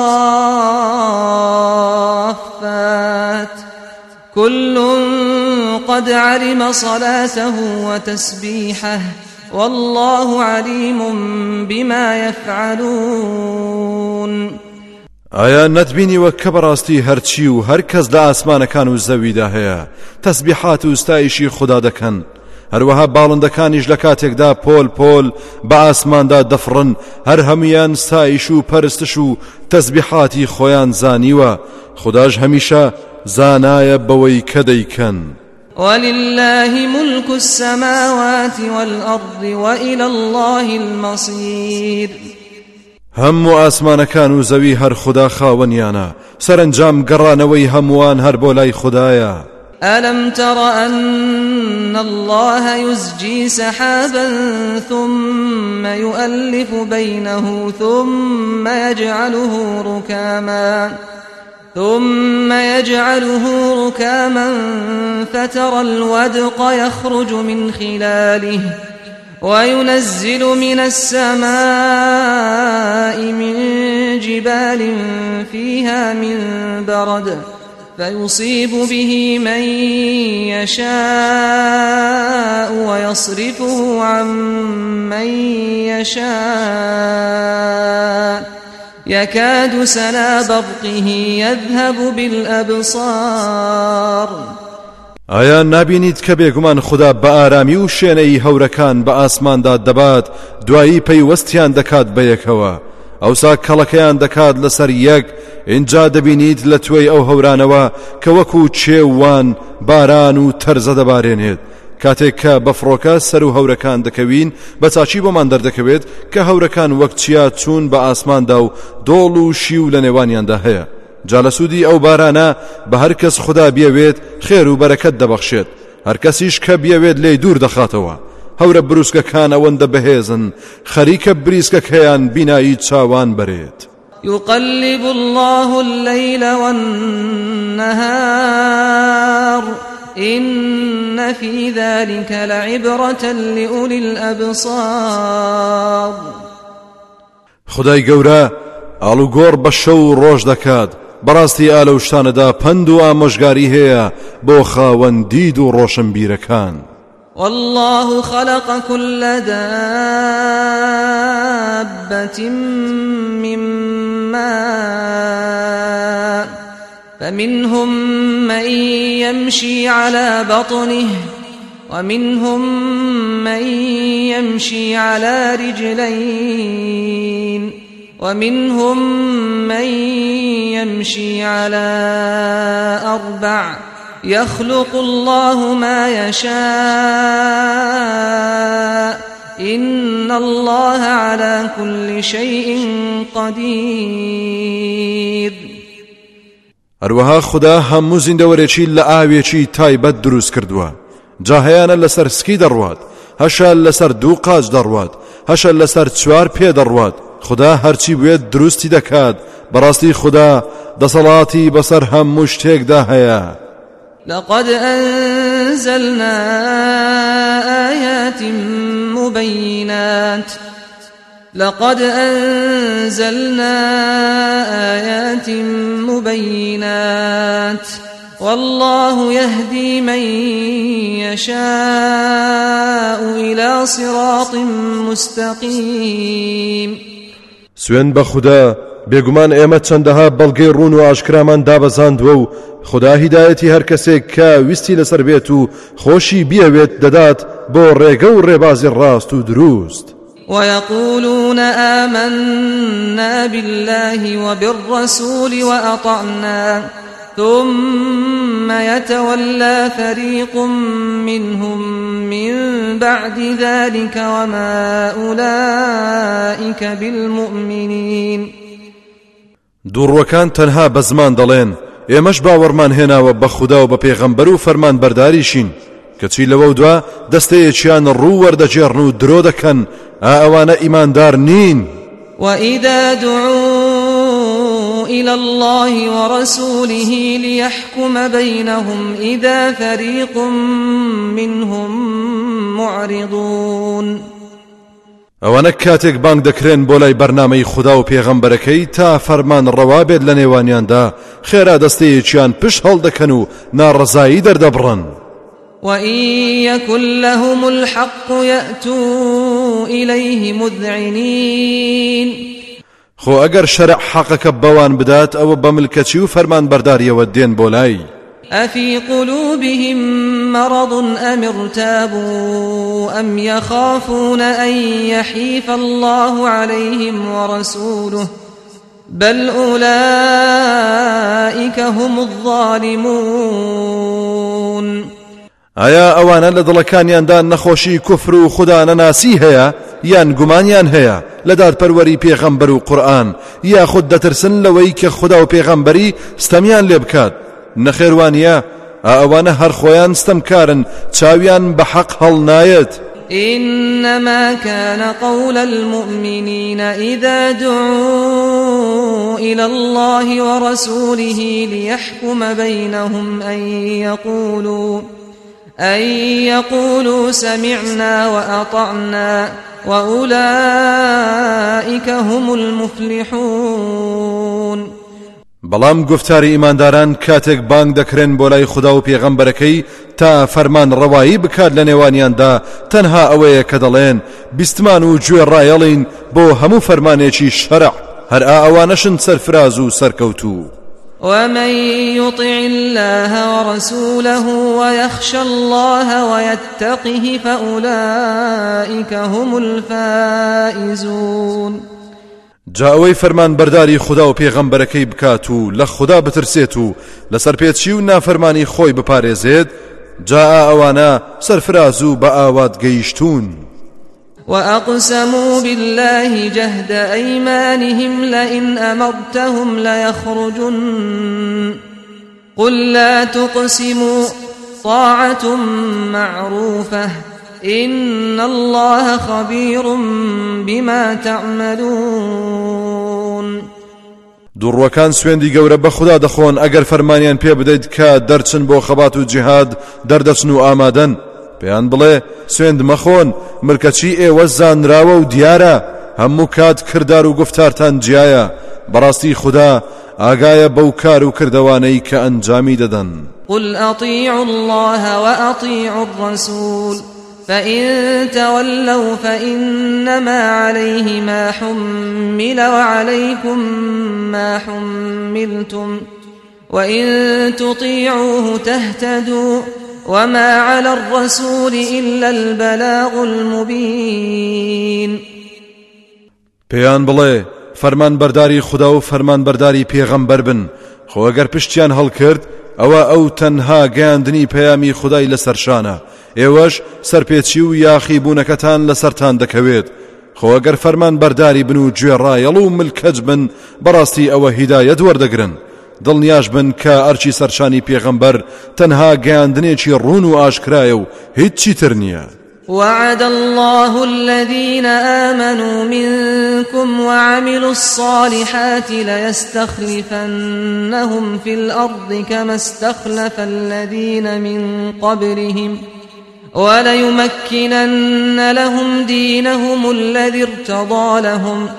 صافات كل قد علم صلاته وتسبيحه والله عليم بما يفعلون ئایا نەتبینیوە کە بەڕاستی هەرچی و هەر کەس لە ئاسمانەکان و زەویدا هەیە تەسبیحات و ستایشی خدا دەکەن هەروەها باڵندەکانیش لە کاتێکدا پۆل پۆل بە ئاسماندا دەفڕن هەر هەمویان ستایش و پەرستش و تەسبیحاتی خۆیان زانیوە خوداش هەمیشە زانایە بەوەی کە دەیکەن. ولله ملك السماوات والأرض وإلى الله المصير. هەموو ئاسمانەکان و زەوی هەر خوددا خاوەنیانە سەرنجام گەڕانەوەی هەمووان هەر بۆ لای خوددایە. ألم تر أن الله يزجي سحابا ثم يؤلف بينه ثم يجعله ركاما ثم يجعله ركاما فترى الودق يخرج من خلاله وينزل من السماء من جبال فيها من برد فيصيب به من يشاء ويصرفه عن من يشاء يكاد سنا برقه يذهب بالأبصار. ئایا نابینیت کە بێگومان خوددا بە ئارامی و شوێنەی هەورەکان بە ئاسماندا دەبات دوایی پەیوەستیان دەکات بە یەکەوە ئەوسا کەڵەکەیان دەکات لەسەر یەک اینجا دەبینیت لە توێی ئەو هەورانەوە کە وەکو چێوان باران و تەرزە دەبارێنێت کاتێک کە بەفڕۆکە سەر و هەورەکان دەکەوین بە چاچی بۆمان دەردەکەوێت کە هەورەکان وەک چیا چوون بە ئاسماندا و دۆڵ و شیو لە نێوانیاندا هەیە. جا لە سوودی ئەو بارانە بە هەر کەس خوددا بیەوێت خێر و بەرەکەت دەبەخشێت هەر کەسیش کە بیەوێت لێی دوور دەخاتەوە. هەورە بروسکەکان ئەوەندە بەهێزن خەریکە بریسکەکەیان بینایی چاوان بەرێت. يقلب الله الليل والنهار إن في ذلك لعبرة لأولي الأبصار. خدای گەورە ئاڵوگۆڕ بە شەو ڕۆژ دەکات بەڕاستی ئا لەو شتانەدا پند و ئامۆژگاری هەیە بۆ خاوەن دید و ڕۆشنبیرەکان. والله خلق كل دابة من ماء فمنهم من يمشي على بطنه ومنهم من يمشي على رجلين ومنهم من يمشي على أربع يخلق الله ما يشاء إن الله على كل شيء قدير. هەروەها خوددا هەموو زیندەوەرێکی لە ئاوێکی تایبەت دروست کردووە جا هەیانە لەسەر سکی دەڕوات هەشە لەسەر دوو قاچ دەڕوات هەشە لەسەر چوار پێ دەڕوات. خوددا هەرچی بوێت دروستی دەکات بەڕاستی خوددا دەسەڵاتی بەسەر هەموو شتێکدا هەیە. لقد أنزلنا آيات مبينات لقد أنزلنا آيات مبينات والله يهدي من يشاء إلى صراط مستقيم. سوێن بە خوددا بێگومان ئێمە چەندەها بەڵگەی ڕوون و ئاشکرامان دابەزاندووە و خوددا هیدایەتی هەر کەسێک کە ویستی لەسەر بێت و خۆشی بیەوێت دەدات بۆ ڕێگە و ڕێبازی ڕاست و دروست. ويقولون آمنا بالله وبالرسول وأطعنا ثم يتولى فريق منهم من بعد ذلك وما أولئك بالمؤمنين. دوڕوەکان تەنها بە زمان دەڵێن ئێمەش باوەڕمان هێناوە بە خوددا و بە پێغەمبەر و فەرمان بەرداریشین کەچی لەوە دووە دەستەیەکیان ڕوو وەردەجێڕن و درۆ دەکەن ئا ئەوانە ئیماندار نین. وإذا دعوا إلى الله ورسوله ليحكم بينهم إذا فريق منهم معرضون. ئەوانە کاتێک بانگ دەکرێن بۆ لای بەرنامەی خوددا و پێغەمبەرەکەی تا فەرمان ڕەوابێت لە نێوانیاندا خێرا دەستەیەکیان پشت هەڵدەکەن و ناڕەزایی دەردەبڕن. وإن يكن لهم الحق يأتوا إليه مذعنين. خۆ ئەگەر شەرع حەقەکە بەوان بدات ئەوە بە ملکەچی و فەرمان بەرداریەوە دێن بۆ لای. أفي قلوبهم مرض أم ارتابوا أم يخافون أن يحيف الله عليهم ورسوله بل أولئك هم الظالمون. ئایا ئەوانە لە دڵەکانیاندا نەخۆشی کوفر و خوددا نەناسی هەیە یان گومانیان هەیە لە دادپەروەری پێغەمبەر و قورئان یاخود دەترسن لەوەی کە خوددا و پێغەمبەری ستەمیان لێ بکات؟ نەخێوانیە ئەوانە هەر خۆیان ستەمکارن چاویان بە حەق هەڵنایەت. إنما كان قول المؤمنين إذا دعوا إلى الله ورسوله ليحكم بينهم أن يقولوا أن يقولوا سمعنا وأطعنا وأولئك هم المفلحون. بەڵام گفتاری ئیمانداران کاتێک بانگ دەکرێن بۆ لای خوددا و پێغەمبەرەکەی تا فەرمان ڕەوایی بکات لە نێوانیاندا تەنها ئەوەیە کە دەڵێن بیستمان و گوێ ڕایەڵین بۆ هەموو فەرمانێکی شەرع هەر ئەوانەشن سەرفراز و سەرکەوتوو. ومن يطع الله ورسوله ويخشى الله ويتقه فأولئك هم الفائزون. جاوەی فەرمان بەرداری خوددا و پێغەمبەرەکەی بکات و لە خوددا بترسێت و لەسەر پێچی و نافەرمانی خۆی بپارێزێت جا ئەوانە سەرفراز و بە ئاوات گەیشتون. وأقسموا بالله جهد أيمانهم لئن أمرتهم ليخرجن قل لا تقسموا طاعة معروفة إن الله خبير بما تعملون. دوڕوەکان سوێندی گەورە بە خوددا دەخۆن ئەگەر فەرمانیان پێ بدەیت کە دەرچن بۆ خەبات و جیهاد دەردەچن و ئامادەن پێیان بڵێ سوێند مەخۆن ملکەچی ئێوە زانراوە و دیارە هەموو کات کردار و گفتارتان جیایە بەڕاستی خوددا ئاگایە بەو کار و کردەوانەی کە ئەنجامی دەدەن. قل أطيعوا الله وأطيعوا الرسول فإن تولوا فإنما عليه ما حمل وعليكم ما حملتم وإن تطيعوه تهتدوا وما على الرسول إلا البلاغ المبين. پێیان بڵێ فەرمان بەرداری خوددا و فەرمان بەرداری پێغەمبەر بن خۆ ئەگەر پشتیان هەڵکرد ئەوە ئەو تەنها گەیاندنی پەیامی خودای لەسەرشانە ئێوەش سەرپێچی و یاخی بوونەکەتان لەسەرتان دەکەوێت خۆ ئەگەر فەرمان بەرداری بن و گوێڕایەڵ و ملکەج بن بەڕاستی ئەوە هیدایەت وەردەگرن دڵنیاش بن کە ئەرچی سەرشانی پێغەمبەر تەنها گەیاندنێکی ڕوون و ئاشکرایە و هیچی تر نییە. وعد الله الذين آمنوا منكم وعملوا الصالحات ليستخلفنهم في الأرض كما استخلف الذين من قبلهم وليمكنن لهم دينهم الذي ارتضى لهم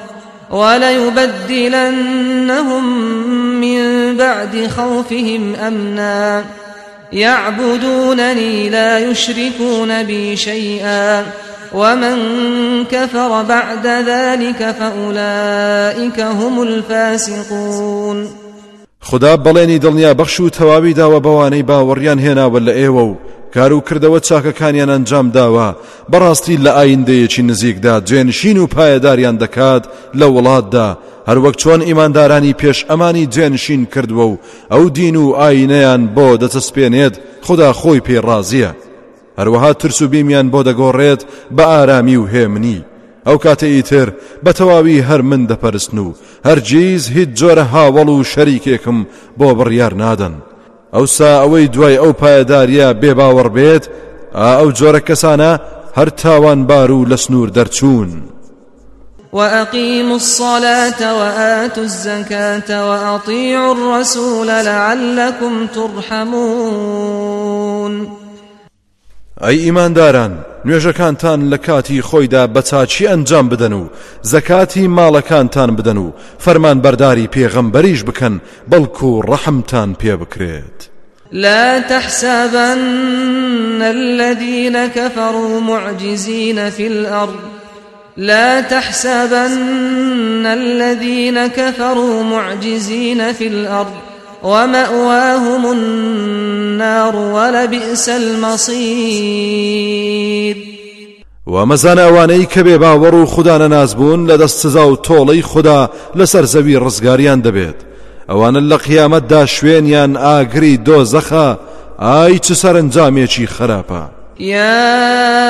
وليبدلنهم من بعد خوفهم أمنا يعبدونني لا يشركون بي شيئا ومن كفر بعد ذلك فأولئك هم الفاسقون. خدا بەڵێنی دڵنیا بەخش و تەواوی داوە بەوانەی باوەڕیان هێناوە لە ئێوە و کار و کردەوە چاکەکانیان ئەنجام داوە بەڕاستی لە ئایندەیەکی نزیکدا جێنشین و پایەداریان دەکات لە وڵاتدا هەروەک چۆن ئیماندارانی پێش ئەمانی جێنشین کردووە و ئەو دین و ئاینەیان بۆ دەچەسپێنێت خدا خۆی پێ ڕازیە هەروەها ترس و بیمیان بۆ دەگۆڕێت بە ئارامی و هێمنی ئەو کاتە ئیتر بە تەواوی هەر من دەپەرستن و هەرگیز هیچ جۆرە هاوڵ و شەریکێکم بۆ بڕیار نادەن ئەوسا ئەوەی دوای ئەو پایەداریە بێباوەڕ بێت ئەو جۆرە کەسانە هەر تاوانبار و لە سنوور دەرچوون. وأقيموا الصلاة وآتوا الزكاة وأطيعوا الرسول لعلكم ترحمون. ئەی ئیمانداران نوێژەکانتان لە کاتی خۆیدا بە چاچی ئەنجام بدەن و زەکاتی ماڵەکانتان بدەن و فەرمان بەرداری پێغەمبەریش بکەن بەڵکو ڕەحمتان پێ بکرێت. لا تحسبن الذين كفروا معجزين في الأرض لا تحسبن الذين كفروا معجزين في الأرض ومأواهم النار ولبئس المصير. ومەزانە ئەوانەی کە بێ باوەڕ و خودانە نازبوون لە دەست سزا و تۆڵەی خوددا لەسەر زەوی ڕزگاریان دەبێت. ئەوانە لە قیامەتدا شوێنیان ئاگری دۆزەخە. ئای چ سەرنجامێکی خراپە. يا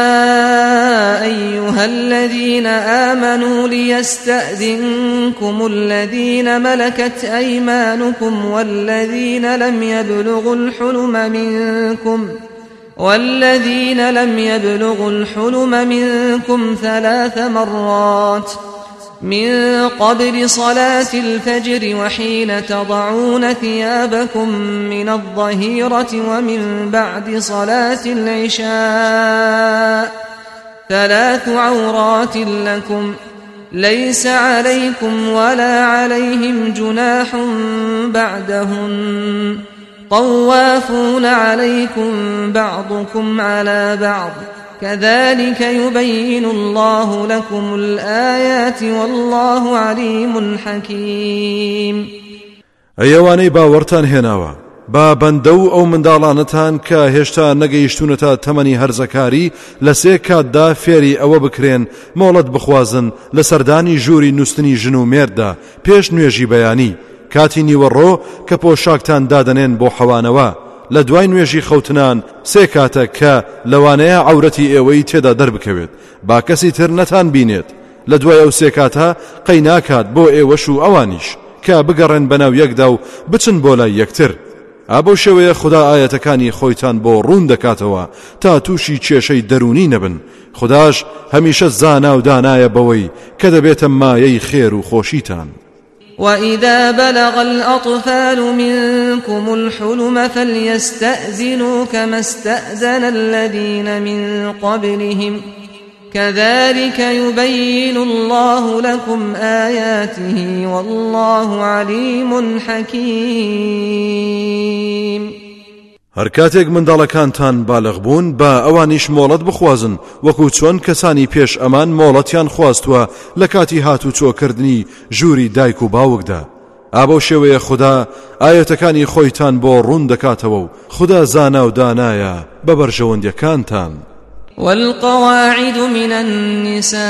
أيها الذين آمنوا ليستأذنكم الذين ملكت أيمانكم والذين لم يبلغوا الحلم منكم والذين لم يبلغوا الحلم منكم ثلاث مرات من قبل صلاة الفجر وحين تضعون ثيابكم من الظهيرة ومن بعد صلاة العشاء ثلاث عورات لكم ليس عليكم ولا عليهم جناح بعدهن طوافون عليكم بعضكم على بعض كذلك يبين الله لكم الآيات والله عليم حكيم. ئەیەوانەی باوەڕتان هێناوە با بەندە و ئەو منداڵانەتان کە هێشتا نەگەیشتونەتە تەمەنی هەرزەکاری لە سێ کاتدا فێری ئەوە بکرێن مۆڵەت بخوازن لە سەردانی ژووری نووستنی ژن و مێردا پێش نوێژی بەیانی کاتی نیوەڕۆ کە پۆشاکتان دادەنێن بۆ حەوانەوە لە دوای نوێژی خەوتنان سێ کاتە کە لەوانەیە عەورەتی ئێوەی تێدا دەربکەوێت با کەسی تر نەتان بینێت. لە دوای ئەو سێ کاتە قەی ناکات بۆ ئێوەش و ئەوانیش کە بگەڕێن بەناو یەکدا و بچن بۆ لای یەکتر. ئابۆ شێوەیە خوددا ئاەتەکانی خۆیتان بۆ ڕوون دەکاتەوە تا تووشی کێشەی دەرونی نەبن. خودداش هەمیشە زانا و دانایە بەوەی کە دەبێتە مایەی خێر و خۆشیتان. وإذا بلغ الأطفال منكم الحلم فليستأذنوا كما استأذن الذين من قبلهم كذلك يبين الله لكم آياته والله عليم حكيم. هەر کاتێک منداڵەکانتان بالغ بوون با ئەوانیش مۆڵەت بخوازن وەکو چۆن کەسانی پێش ئەمان مۆڵەتیان خواستووە لە کاتی هاتو چۆکردنی ژووری دایک و باوکدا. ئابەو شێوەیە خوددا ئاەتەکانی خۆیتان بۆ ڕوون دەکاتەوە و خوددا زانا و دانایە بە بەرژەوەندیەکانتان. والقواعد من النساء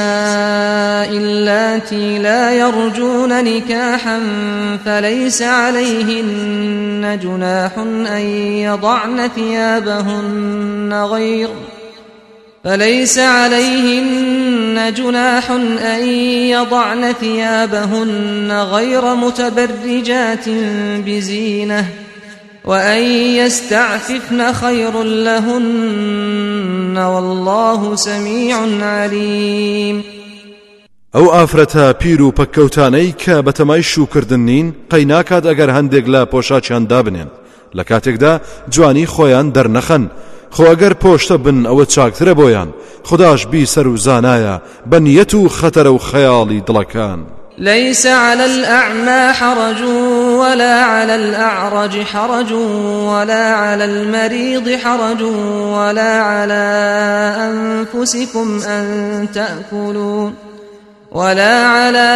اللاتي لا يرجون نكاحا فليس عليهن جناح أن يضعن ثيابهن غير فليس عليهن جناح أن يضعن ثيابهن غير متبرجات بزينة وأن يستعففن خير لهن والله سميع عليم. ئەو ئافرەتە پیر و پەککەوتانەی کە بەتەمای شوکردن نین قەی ناکات ئەگەر هەندێک لە پۆشاچیان دابنێن لە کاتێکدا جوانی خۆیان دەرنەخەن خۆ ئەگەر پۆشتە بن ئەوە چاکترە بۆیان. خودداش بیسەر و زانایە بە نیەت و خەتەرە و خەیاڵی دڵەکان. ليس على الأعمى حرج ولا على الأعرج حرج ولا على المريض حرج ولا على أنفسكم أن تأكلوا ولا على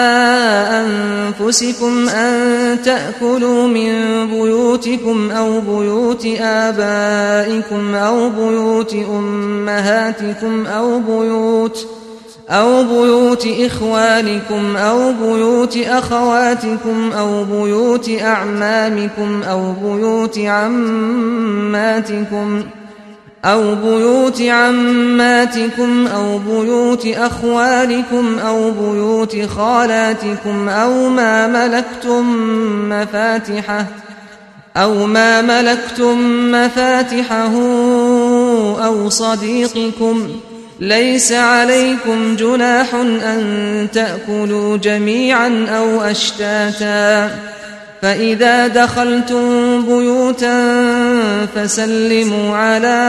أنفسكم أن تأكلوا من بيوتكم أو بيوت آبائكم أو بيوت أمهاتكم أو بيوت أو بيوت إخوانكم أو بيوت أخواتكم أو بيوت أعمامكم أو بيوت عماتكم أو بيوت عماتكم أو بيوت أخوالكم أو بيوت خالاتكم أو ما ملكتم مفاتحه أو ما ملكتم مفاتحه أو صديقكم ليس عليكم جناح أن تأكلوا جميعا أو أشتاتا فإذا دخلتم بيوتا فسلموا على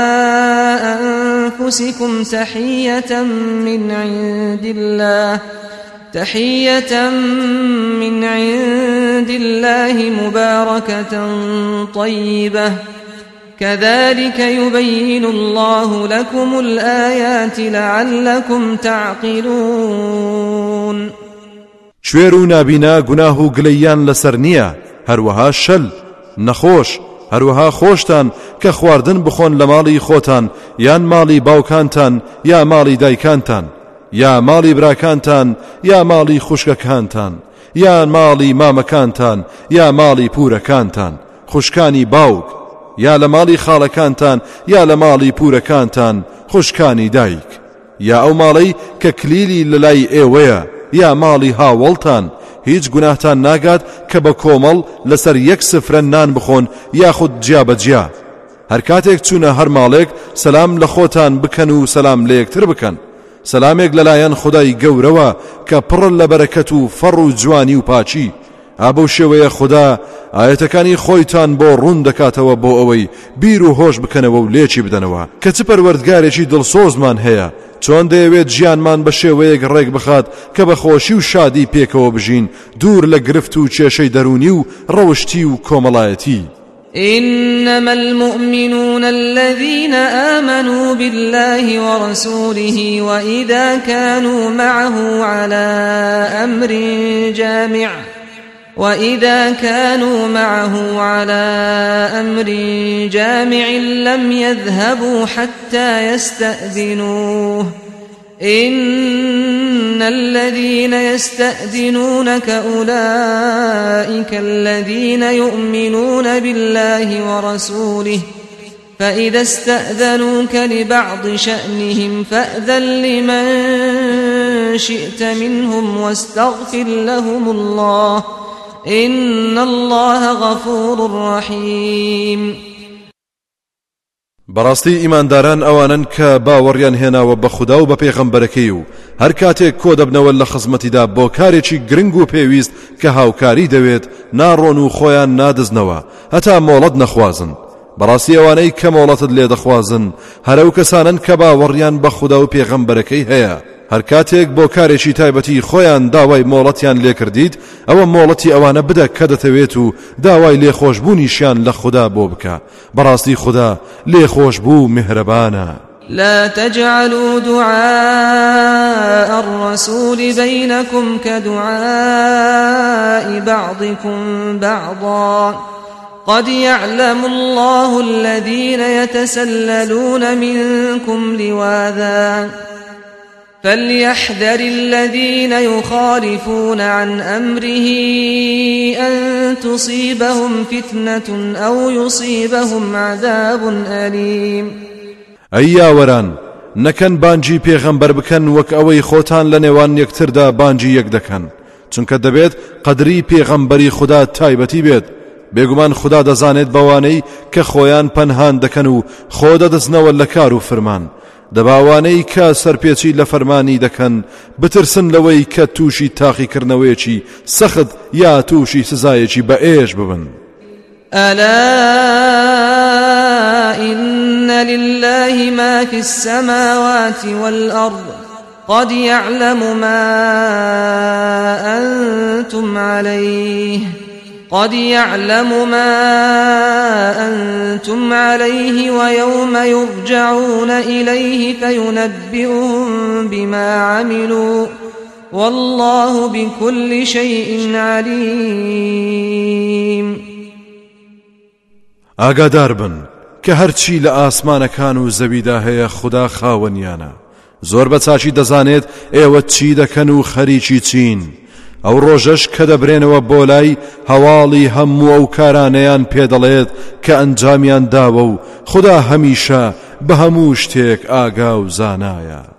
أنفسكم تحية من عند الله تحية من عند الله مباركة طيبة كذلك يبين الله لكم الآيات لعلكم تعقلون. شوێر و نابینا گوناه و گلەییان لەسەر نییە هەروەها شەل نەخۆش هەروەها خۆشتان کە خواردن بخۆن لە ماڵی خۆتان یان ماڵی باوکانتان یا ماڵی دایکانتان یا ماڵی براکانتان یا ماڵی خوشکەکانتان یا ماڵی مامەکانتان یا ماڵی پورەکانتان خوشکانی باوک یا لە ماڵی خاڵەکانتان یا لە ماڵی پورەکانتان خوشکانی دایک یا ئەو ماڵەی کە کلیلی لەلای ئێوەیە یا ماڵی هاوڵتان هیچ گوناهتان ناگات کە بە کۆمەڵ لەسەر یەک سفرە نان بخۆن یاخود جیابەجیا هەر کاتێک چوونە هەر ماڵێک سەلام لە خۆتان بکەن و سەلام لە یەکتر بکەن سەلامێک لەلایەن خودای گەورەوە کە پڕ لە بەرەکەت و فەڕ و جوانی و پاچی ئابەو شێوەیە خوددا ئاەتەکانی خۆیتان بۆ ڕوون دەکاتەوە بۆ ئەوەی بیر و هۆش بکەنەوە و لێکی بدەنەوە کە چ پەروەردگارێکی دڵسۆزمان هەیە چۆن دەیەوێت ژیانمان بە شێوەیەک ڕێک بخات کە بە خۆشی و شادی پێکەوە بژین دوور لە گرفت و کێشەی دەرونی و ڕەوشتی و کۆمەڵایەتی إنما المؤمنون الذين آمنوا بالله ورسوله وإذا كانوا معه على أمر جامع وإذا كانوا معه على أمر جامع لم يذهبوا حتى يستأذنوه إن الذين يستأذنونك أولئك الذين يؤمنون بالله ورسوله فإذا استأذنوك لبعض شأنهم فأذن لمن شئت منهم واستغفر لهم الله إن الله غفور رحيم بەڕاستی ئیمانداران ئەوانن کە باوەڕیان هێناوە بە خودا و بە پێغەمبەرەکەی و هەر کاتێک کۆ دەبنەوە لە خزمەتیدا بۆ کارێکی گرنگ و پێویست کە هاوکاری دەوێت ناڕۆن و خۆیان نادزنەوە هەتا مۆڵەت نەخوازن بەڕاستی ئەوانەی کە مۆڵەتت لێ دەخوازن هەرەو کەسانن کە باوەڕیان بە خودا و پێغەمبەرەکەی هەیە هەر کاتێک بۆ کارێکی تایبەتی خۆیان داوای مۆڵەتیان لێ کردیت ئەوە مۆڵەتی ئەوانە بدە کە دەتەوێت و داوای لێخۆشبوونیشیان لە خوددا بۆ بکە بەڕاستی خوددا لێخۆشبوو میهرەبانە لا تجعلوا دعاء الرسول بينكم كدعاء بعضكم بعضا قد يعلم الله الذين يتسللون منكم لواذا فليحذر الذين يخالفون عن أمره أن تصيبهم فتنة أو يصيبهم عذاب أليم ئەی یاوەران نەکەن بانجی پێغەمبەر بکەن وەک ئەوەی خۆتان لە نێوان یەکتردا بانجی یەک دەکەن چونکە دەبێت قەدری پێغەمبەری خوددا تایبەتی بێت بێگومان خوددا دەزانێت بەوانەی کە خۆیان پەنهان دەکەن و خۆ دەدەستنەوە لە کار و فرمان دەباوانەی کە سەرپێچی لە فەرمانی دەکەن بترسن لەوەی کە تووشی تاقیکردنەوەیەکی سەخت یا تووشی سزایەکی بە ئێش ببن ألا إن لله ما في السماوات والأرض قد يعلم ما أنتم عليه قد يعلم ما أنتم عليه ويوم يرجعون إليه فينبئهم بما عملوا والله بكل شيء عليم ئاگادار بن کە هەرچی لە ئاسمانەکان و زەویدا هەیە خوددا خاوەنیانە زۆر بە چاچی دەزانێت ئێوە چی دەکەن و خەریکی چین ئەو ڕۆژەش کە دەبرێنەوە بۆ لای هەواڵی هەموو ئەو کارانەیان پێدەڵێت کە ئەنجامیان داوە و خوددا هەمیشە بە هەموو شتێک ئاگا و زانایە